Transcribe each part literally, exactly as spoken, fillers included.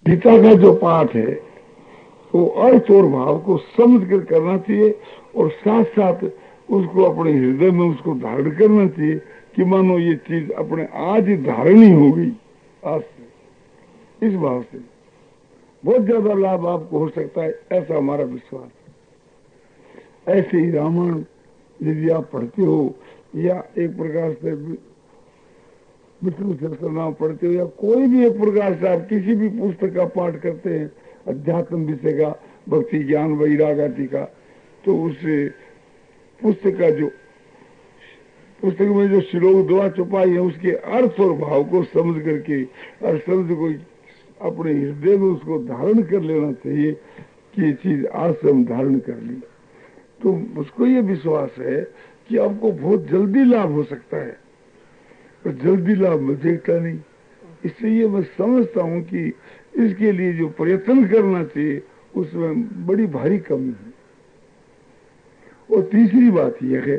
गीता का जो पाठ है वो अर्थ और भाव को समझ कर करना चाहिए और साथ साथ उसको अपने हृदय में उसको धारण करना चाहिए कि मानो ये चीज अपने आज ही धारण ही हो गई। आज से इस भाव से बहुत ज्यादा लाभ आपको हो सकता है, ऐसा हमारा विश्वास है। ऐसे ही रामायण यदि आप पढ़ते हो या एक प्रकार से विष्णु सहस्त्रनाम पढ़ते हो या कोई भी एक प्रकार से आप किसी भी पुस्तक का पाठ करते हैं, अध्यात्म विषय का, भक्ति ज्ञान वैराग आदि का, तो उस पुस्तक का जो पुस्तक में जो श्लोक दुआ छुपाई है उसके अर्थ और भाव को समझ करके और शब्द को अपने हृदय में उसको धारण कर लेना चाहिए कि ये चीज आज से हम धारण कर ली, तो मुझको ये विश्वास है कि आपको बहुत जल्दी लाभ हो सकता है। पर जल्दी लाभ मैं देखता नहीं, इसलिए मैं समझता हूँ कि इसके लिए जो प्रयत्न करना चाहिए उसमें बड़ी भारी कमी है। और तीसरी बात यह है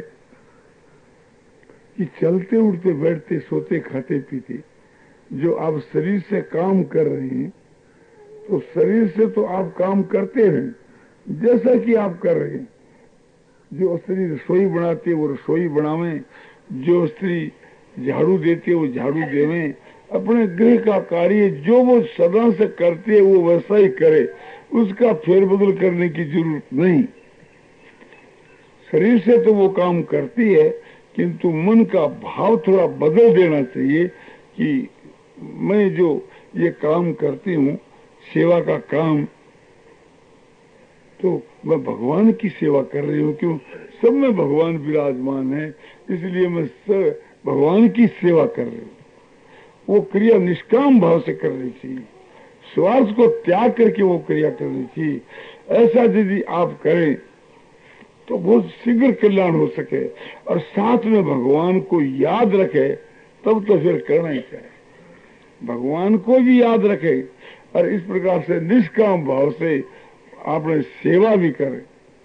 कि चलते उठते बैठते सोते खाते पीते जो आप शरीर से काम कर रहे हैं, तो शरीर से तो आप काम करते हैं जैसा कि आप कर रहे हैं। जो स्त्री रसोई बनाती है वो रसोई बनावे, जो स्त्री झाड़ू देती है वो झाड़ू देवे, अपने गृह का कार्य जो वो सदा से करती है वो वैसा ही करे, उसका फेरबदल करने की जरूरत नहीं। शरीर से तो वो काम करती है किंतु मन का भाव थोड़ा बदल देना चाहिए कि मैं जो ये काम करती हूँ सेवा का काम, तो मैं भगवान की सेवा कर रही हूँ। क्यों? सब में भगवान विराजमान है, इसलिए मैं सब भगवान की सेवा कर रही हूँ। वो क्रिया निष्काम भाव से करनी चाहिए, स्वार्थ को त्याग करके वो क्रिया करनी चाहिए। ऐसा यदि आप करें तो बहुत शीघ्र कल्याण हो सके और साथ में भगवान को याद रखे, तब तो फिर करना ही चाहिए। भगवान को भी याद रखे और इस प्रकार से निष्काम भाव से आपने सेवा भी करे,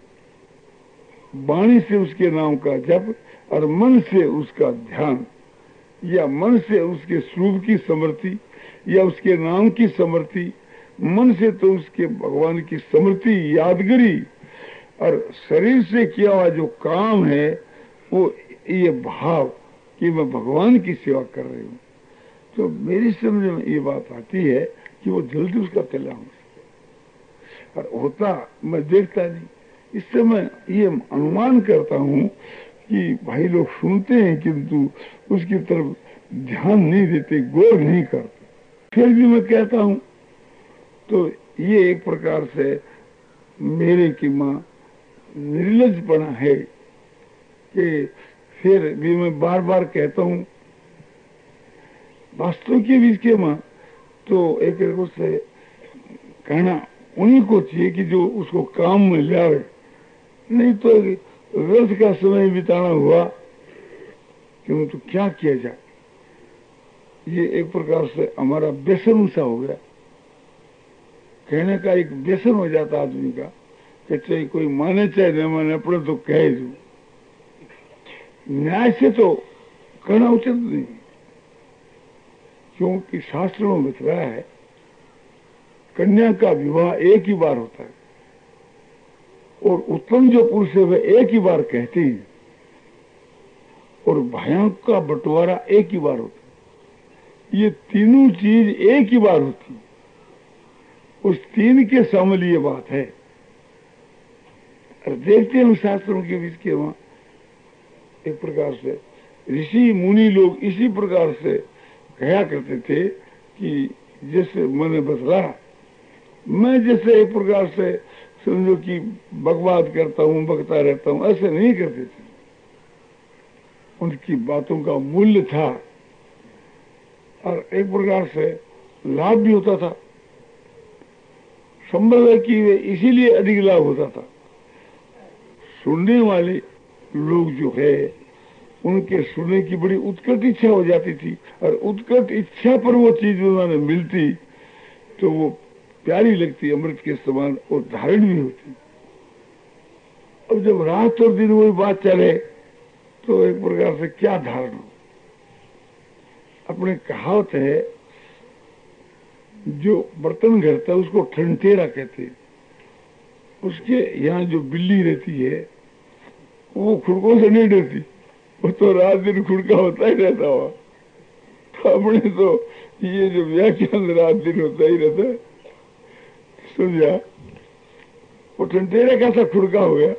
वाणी से उसके नाम का जप और मन से उसका ध्यान, या मन से उसके स्वरूप की स्मृति या उसके नाम की स्मृति, मन से तो उसके भगवान की स्मृति यादगिरी, और शरीर से किया हुआ जो काम है वो ये भाव कि मैं भगवान की सेवा कर रही हूँ, तो मेरी समझ में ये बात आती है कि वो जल्दी उसका कल्याण हो सके। और होता मैं देखता नहीं, इससे मैं ये अनुमान करता हूँ कि भाई लोग सुनते हैं किंतु उसकी तरफ ध्यान नहीं देते, गौर नहीं करते। फिर भी मैं कहता हूँ तो ये एक प्रकार से मेरे की माँ निर्लजपना है कि फिर भी मैं बार बार कहता हूँ वास्तव के बीच के माँ तो एक से कहना उन्हीं को चाहिए कि जो उसको काम में ले आवे, नहीं तो व्यर्थ का समय बिताना हुआ क्यों, तो क्या किया जाए। ये एक प्रकार से हमारा व्यसन सा हो गया, कहने का एक व्यसन हो जाता आदमी का कि चाहे कोई माने चाहे न माने अपने तो कहे दो। न्याय से तो कहना उचित नहीं, क्योंकि शास्त्रों में बताया है कन्या का विवाह एक ही बार होता है और उत्तम जो पुरुष है वह एक ही बार कहते हैं और भयंकर का बंटवारा एक ही बार होता है। ये तीनों चीज एक ही बार होती है, उस तीन के शामिल ये बात है। और देखते हैं शास्त्रों के बीच के वहां एक प्रकार से ऋषि मुनि लोग इसी प्रकार से कहा करते थे कि जैसे मैंने बतला, मैं जैसे एक प्रकार से समझो कि बकवाद करता हूँ, बकता रहता हूँ, ऐसे नहीं करते थे। उनकी बातों का मूल्य था और एक प्रकार से लाभ भी होता था। संभव है कि वे इसीलिए अधिक लाभ होता था। सुनने वाले लोग जो है उनके सुनने की बड़ी उत्कट इच्छा हो जाती थी और उत्कट इच्छा पर वो चीज उन्होंने मिलती तो वो प्यारी लगती, अमृत के समान, और धारण भी होती। अब जब रात और दिन वही बात चले तो एक प्रकार से क्या धारण हो। अपने कहावत है जो बर्तन घरता है उसको ठंटेरा कहते हैं। उसके यहाँ जो बिल्ली रहती है वो खुड़कों से नहीं डरती, वो तो रात दिन खुड़का होता ही रहता हुआ। तो अपने तो ये जो व्याख्यान रात दिन होता ही रहता है, समझा? वो ठंटेरा कैसा खुड़का हो गया।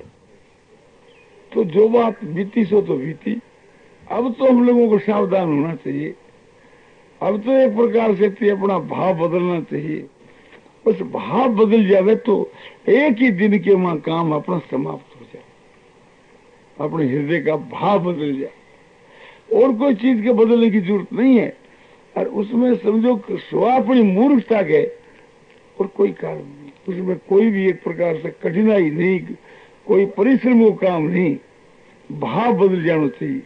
तो जो बात बीती सो तो बीती, अब तो हम लोगों को सावधान होना चाहिए। अब तो एक प्रकार से अपना भाव बदलना चाहिए। उस भाव बदल जावे तो एक ही दिन के वहां काम अपना समाप्त हो जाए, अपने हृदय का भाव बदल जाए, और कोई चीज के बदलने की जरूरत नहीं है। और उसमें समझो स्व अपनी मूर्खता के और कोई कारण नहीं, उसमें कोई भी एक प्रकार से कठिनाई नहीं, कोई परिश्रम को काम नहीं, भाव बदल जाना चाहिए।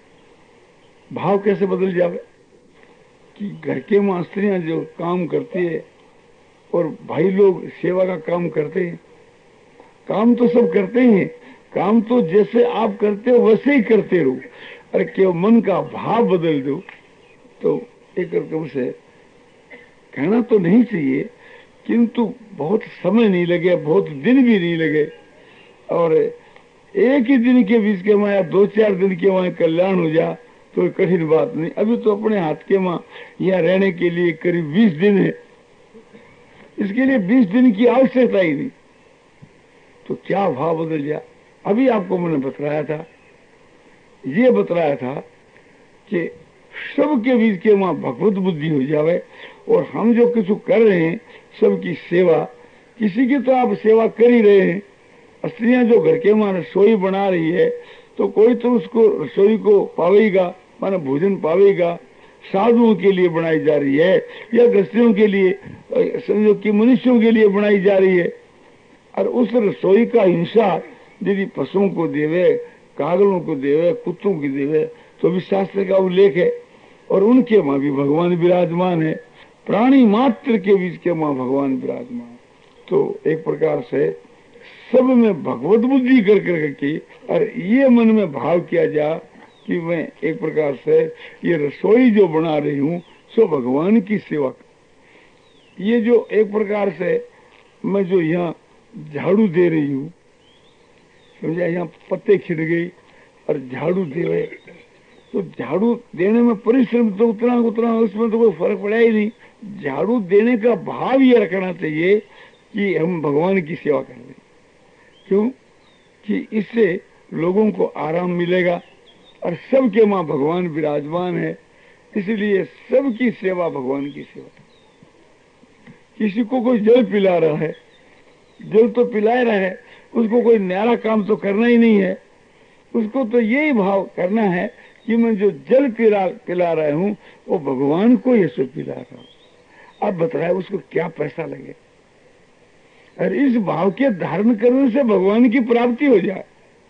भाव कैसे बदल जावे कि घर के मां स्त्रियां जो काम करती है और भाई लोग सेवा का काम करते हैं, काम तो सब करते ही हैं, काम तो जैसे आप करते हो वैसे ही करते रहो। अरे केवल मन का भाव बदल दो तो एक रकम से कहना तो नहीं चाहिए, किंतु बहुत समय नहीं लगे, बहुत दिन भी नहीं लगे, और एक ही दिन के बीच के माया दो चार दिन के वहां कल्याण हो जा तो कठिन बात नहीं। अभी तो अपने हाथ के मां यहाँ रहने के लिए करीब बीस दिन है, इसके लिए बीस दिन की आवश्यकता ही नहीं, तो क्या भाव बदल जा। अभी आपको मैंने बतलाया था, ये बतलाया था कि सबके बीच के वहां भगवत बुद्धि हो जावे, और हम जो कुछ कर रहे हैं सबकी सेवा, किसी की तो आप सेवा कर ही रहे हैं। स्त्रियां जो घर के वहां रसोई बना रही है तो कोई तो उसको रसोई को पावेगा, माना भोजन पावेगा, साधुओं के लिए बनाई जा रही है या गृहस्थियों के लिए, समझो कि मनुष्यों के लिए बनाई जा रही है। और उस रसोई का हिंसा यदि पशुओं को देवे, कागलों को देवे, कुत्तों की देवे तो भी शास्त्र का उल्लेख है, और उनके वहां भी भगवान विराजमान है, प्राणी मात्र के बीच के वहां भगवान विराजमान। तो एक प्रकार से सब में भगवत बुद्धि कर करके, और ये मन में भाव किया जा कि मैं एक प्रकार से ये रसोई जो बना रही हूँ सो भगवान की सेवा। ये जो एक प्रकार से मैं जो यहाँ झाड़ू दे रही हूँ, समझा, यहाँ पत्ते खिड़ गई और झाड़ू दे रहे, तो झाड़ू देने में परिश्रम तो उतना उतना उसमें तो कोई फर्क पड़ा ही नहीं। झाड़ू देने का भाव ये रखना चाहिए कि हम भगवान की सेवा कर रहे हैं, क्यों कि इससे लोगों को आराम मिलेगा, और सबके मां भगवान विराजमान है, इसलिए सबकी सेवा भगवान की सेवा। किसी को कोई जल पिला रहा है, जल तो पिला रहा है, उसको कोई न्यारा काम तो करना ही नहीं है, उसको तो यही भाव करना है कि मैं जो जल पिला पिला रहा हूँ वो भगवान को ये सब पिला रहा हूँ। अब बताए उसको क्या पैसा लगे, और इस भाव के धारण करने से भगवान की प्राप्ति हो जाए।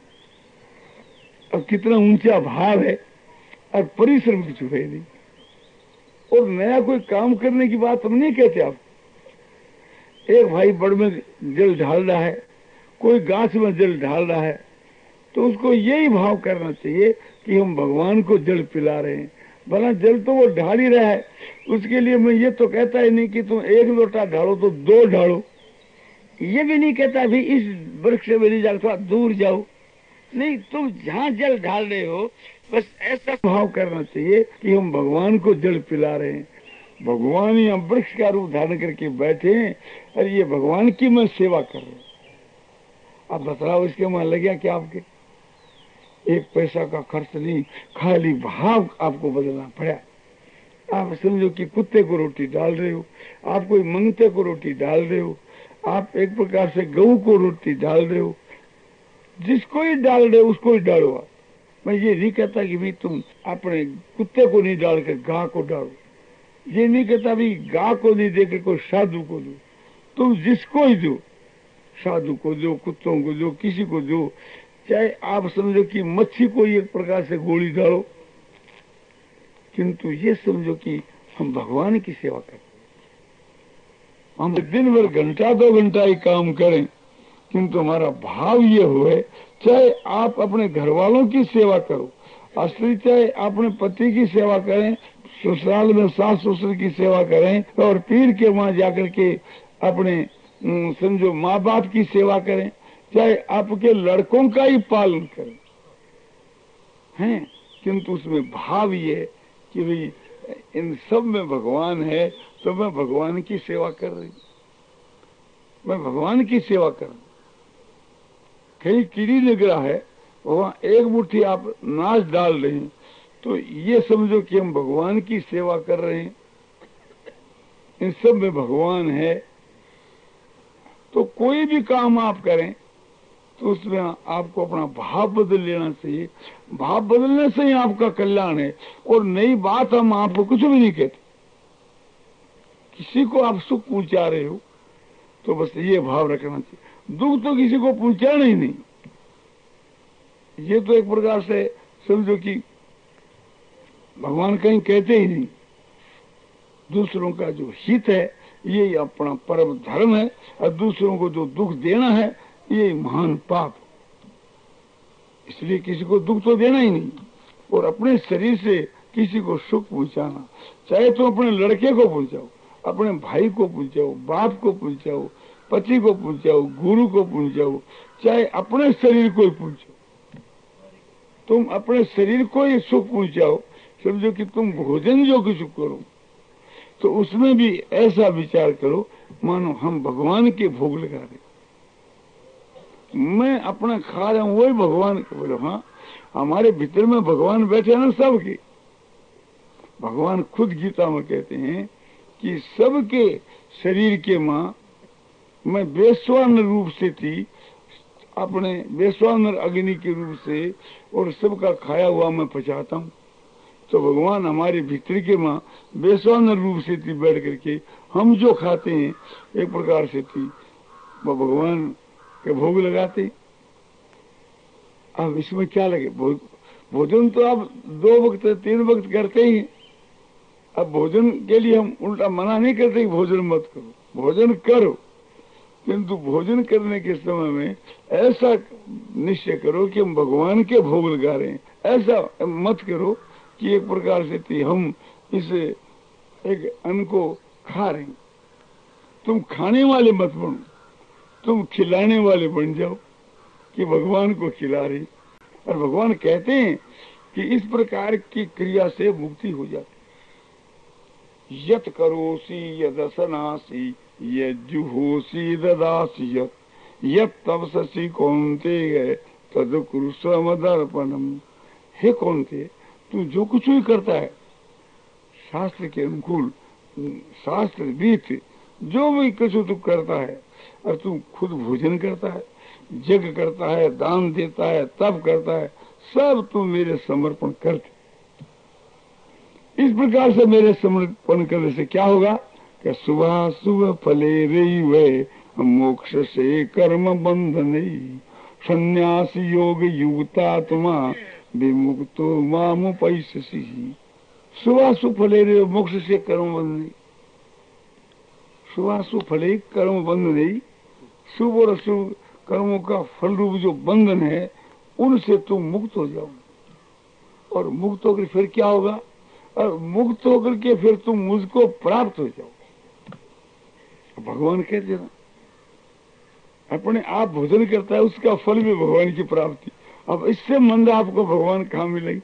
अब कितना ऊंचा भाव है, और परिश्रम की चुकाई नहीं, और नया कोई काम करने की बात हम नहीं कहते। आप एक भाई बड़ में जल ढाल रहा है, कोई गाछ में जल ढाल रहा है, तो उसको यही भाव करना चाहिए कि हम भगवान को जल पिला रहे हैं। भला जल तो वो ढाल ही रहा है, उसके लिए मैं ये तो कहता ही नहीं कि तुम एक लोटा ढालो तो दो ढालो, ये भी नहीं कहता भी इस वृक्ष में नहीं जाओ, थोड़ा दूर जाओ, नहीं, तुम जहाँ जल ढाल रहे हो बस ऐसा भाव करना चाहिए कि हम भगवान को जल पिला रहे हैं। भगवान यहाँ वृक्ष का रूप धारण करके बैठे हैं, और ये भगवान की मैं सेवा कर रहा हूँ। आप बताओ इसके वहां लगे क्या? आपके एक पैसा का खर्च नहीं, खाली भाव आपको बदलना पड़ा। आप समझो कि कुत्ते को रोटी डाल रहे हो, आप कोई मंगते को रोटी डाल रहे हो, आप एक प्रकार से गऊ को रोटी डाल रहे हो, जिसको ही डाल रहे हो उसको ही डालो। मैं ये नहीं कहता कि भी तुम अपने कुत्ते को नहीं डाल कर गाय को डालो, ये नहीं कहता भी गाय को नहीं देकर कोई साधु को दो, तुम जिसको ही दो, साधु को दो, कुत्तों को दो, किसी को दो, चाहे आप समझो कि मच्छी को एक प्रकार से गोली डालो, किंतु ये समझो कि हम भगवान की सेवा करते हैं। हम दिन भर घंटा दो घंटा ही काम करें, किंतु हमारा भाव ये हुए, चाहे आप अपने घर वालों की सेवा करो, असली चाहे अपने पति की सेवा करें, ससुराल में सास ससुर की सेवा करें और पीर के वहां जाकर के अपने समझो माँ बाप की सेवा करें, चाहे आपके लड़कों का ही पालन करें, हैं, किंतु उसमें भाव ये कि भाई इन सब में भगवान है, तो मैं भगवान की सेवा कर रही, मैं भगवान की सेवा कर रही। कहीं कीड़ी निगरा है, वहां एक मुट्ठी आप नाश डाल रहे हैं, तो ये समझो कि हम भगवान की सेवा कर रहे हैं, इन सब में भगवान है। तो कोई भी काम आप करें तो उसमें आपको अपना भाव बदल लेना चाहिए, भाव बदलने से ही आपका कल्याण है। और नई बात हम आपको कुछ भी नहीं कहते, किसी को आप सुख पहुंचा रहे हो तो बस ये भाव रखना चाहिए, दुख तो किसी को पहुंचाना ही नहीं। ये तो एक प्रकार से समझो कि भगवान कहीं कहते ही नहीं, दूसरों का जो हित है ये अपना परम धर्म है, और दूसरों को जो दुख देना है ये महान पाप, इसलिए किसी को दुख तो देना ही नहीं। और अपने शरीर से किसी को सुख पहुंचाना, चाहे तो अपने लड़के को पहुंचाओ, अपने भाई को पहुंचाओ, बाप को पहुंचाओ, पति को पहुंचाओ, गुरु को पहुंचाओ, चाहे अपने शरीर को ही पहुंचाओ, तुम अपने शरीर को ही सुख पहुंचाओ। समझो कि तुम भोजन जो कुछ करो तो उसमें भी ऐसा विचार करो मानो हम भगवान के भोग लगा रहे, मैं अपना खा रहा हूं वही भगवान को बोलो। हाँ, हमारे भीतर में भगवान बैठे ना सबके, भगवान खुद गीता में कहते हैं कि सबके शरीर के मां मैं वैश्वानर रूप से थी, अपने वैश्वानर अग्नि के रूप से, और सबका खाया हुआ मैं पचाता हूँ। तो भगवान हमारे भीतर के मां वैश्वानर रूप से थी बैठ करके, हम जो खाते हैं एक प्रकार से थी वो भगवान के भोग लगाते। अब इसमें क्या लगे, भोजन तो आप दो वक्त तीन वक्त करते ही। अब भोजन के लिए हम उल्टा मना नहीं करते कि भोजन मत करो, भोजन करो, किंतु भोजन करने के समय में ऐसा निश्चय करो कि हम भगवान के भोग लगा रहे हैं। ऐसा मत करो कि एक प्रकार से थी हम इस एक अन्न को खा रहे हैं। तुम खाने वाले मत बनो, तुम खिलाने वाले बन जाओ कि भगवान को खिला रही। और भगवान कहते हैं कि इस प्रकार की क्रिया से मुक्ति हो जाती। यत करोसी यदसनासी यज्जुहोसी ददासी यत यत तपससी कौन्ते गए तद कुरुस्वमदर्पणम। हे कौन्ते, तू जो कुछ भी करता है शास्त्र के अनुकूल, शास्त्र विहित जो भी कुछ तू करता है, और तू खुद भोजन करता है, यज्ञ करता है, दान देता है, तप करता है, सब तू मेरे समर्पण कर। इस प्रकार से मेरे समर्पण करने से क्या होगा कि सुबह सुबह फले रही वे मोक्ष से कर्म बंधन, संन्यास योग युक्तात्मा विमुक्तो माम पैससी। सुबह सुफले रे मोक्ष से कर्म बंधन, सुबह सुफले कर्म बंधन, शुभ और अशुभ कर्मों का फल रूप जो बंधन है उनसे तुम मुक्त हो जाओ। और मुक्त होकर फिर क्या होगा, और मुक्त होकर के फिर तुम मुझको प्राप्त हो जाओ। भगवान कहते ना, अपने आप भोजन करता है उसका फल भी भगवान की प्राप्ति। अब इससे मंद आपको भगवान कहाँ मिलेगी।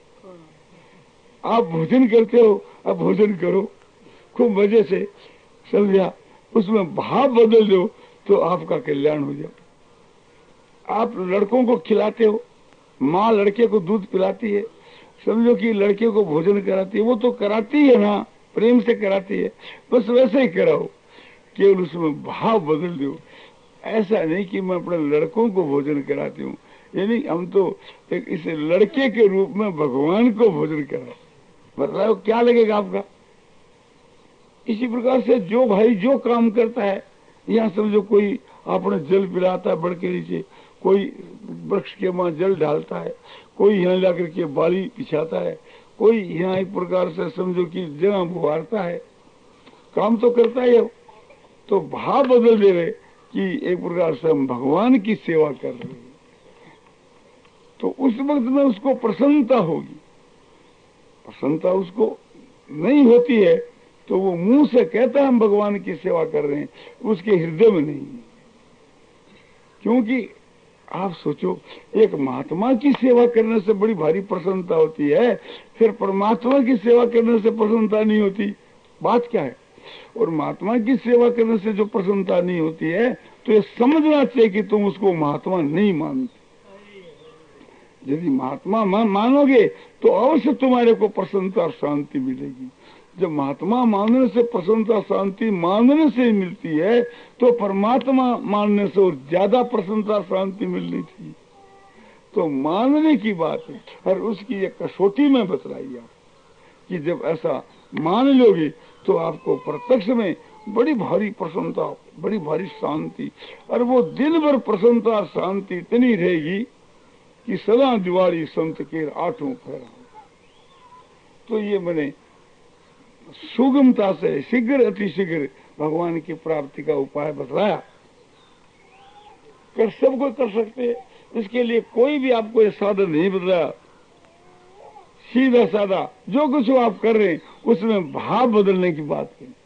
आप भोजन करते हो, अब भोजन करो खूब मजे से, समझा, उसमें भाव बदल दो तो आपका कल्याण हो जाए। आप लड़कों को खिलाते हो, माँ लड़के को दूध पिलाती है, समझो कि लड़के को भोजन कराती है, वो तो कराती है ना, प्रेम से कराती है, बस वैसे ही कराओ, केवल उसमें भाव बदल दो। ऐसा नहीं कि मैं अपने लड़कों को भोजन कराती हूँ, यानी हम तो एक इस लड़के के रूप में भगवान को भोजन करा। बताओ क्या लगेगा आपका। इसी प्रकार से जो भाई जो काम करता है, यहाँ समझो कोई आपने जल पिलाता है बढ़ के नीचे, कोई वृक्ष के वहां जल डालता है, कोई यहाँ लाकर के बाली बिछाता है, कोई यहाँ एक प्रकार से समझो कि जगह बुहारता है, काम तो करता है। तो भाव बदल दे रहे कि एक प्रकार से हम भगवान की सेवा कर रहे हैं, तो उस वक्त में उसको प्रसन्नता होगी। प्रसन्नता उसको नहीं होती है तो वो मुंह से कहता है हम भगवान की सेवा कर रहे हैं, उसके हृदय में नहीं है। क्योंकि आप सोचो, एक महात्मा की सेवा करने से बड़ी भारी प्रसन्नता होती है, फिर परमात्मा की सेवा करने से प्रसन्नता नहीं होती, बात क्या है? और महात्मा की सेवा करने से जो प्रसन्नता नहीं होती है तो ये समझना चाहिए कि तुम उसको महात्मा नहीं मानते। यदि महात्मा मान मानोगे तो अवश्य तुम्हारे को प्रसन्नता और शांति मिलेगी। जब महात्मा मानने से प्रसन्नता शांति मानने से ही मिलती है तो परमात्मा मानने से और ज्यादा प्रसन्नता शांति मिलनी चाहिए। तो मानने की बात है, और उसकी एक कसौटी में बतलाई आप कि जब ऐसा मान लोगे तो आपको प्रत्यक्ष में बड़ी भारी प्रसन्नता, बड़ी भारी शांति, और वो दिन भर प्रसन्नता और शांति इतनी रहेगी कि सदा दिवाली संत के आठों फेरा। तो ये मैंने सुगमता से शीघ्र अतिशीघ्र भगवान की प्राप्ति का उपाय बतलाया। कर सबको कर सकते हैं, इसके लिए कोई भी आपको ये साधन नहीं बतलाया। सीधा साधा जो कुछ आप कर रहे हैं उसमें भाव बदलने की बात करें।